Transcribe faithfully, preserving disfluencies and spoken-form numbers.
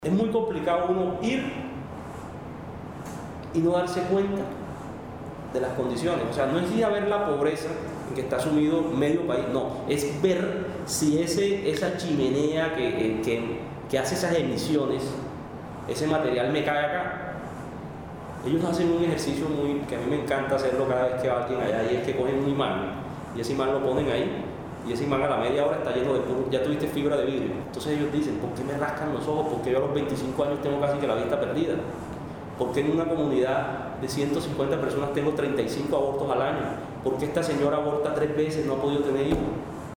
Es muy complicado uno ir y no darse cuenta de las condiciones. O sea, no es ir a ver la pobreza en que está sumido medio país, no, es ver si ese, esa chimenea que, que, que hace esas emisiones, ese material me cae acá. Ellos hacen un ejercicio muy, que a mí me encanta hacerlo cada vez que va alguien allá, y es que cogen un imán y ese imán lo ponen ahí, y ese imán a la media hora está lleno de puro, ya tuviste fibra de vidrio. Entonces ellos dicen, ¿por qué me rascan los ojos? ¿Por qué yo a los veinticinco años tengo casi que la vista perdida? ¿Por qué en una comunidad de ciento cincuenta personas tengo treinta y cinco abortos al año? ¿Por qué esta señora aborta tres veces, no ha podido tener hijos?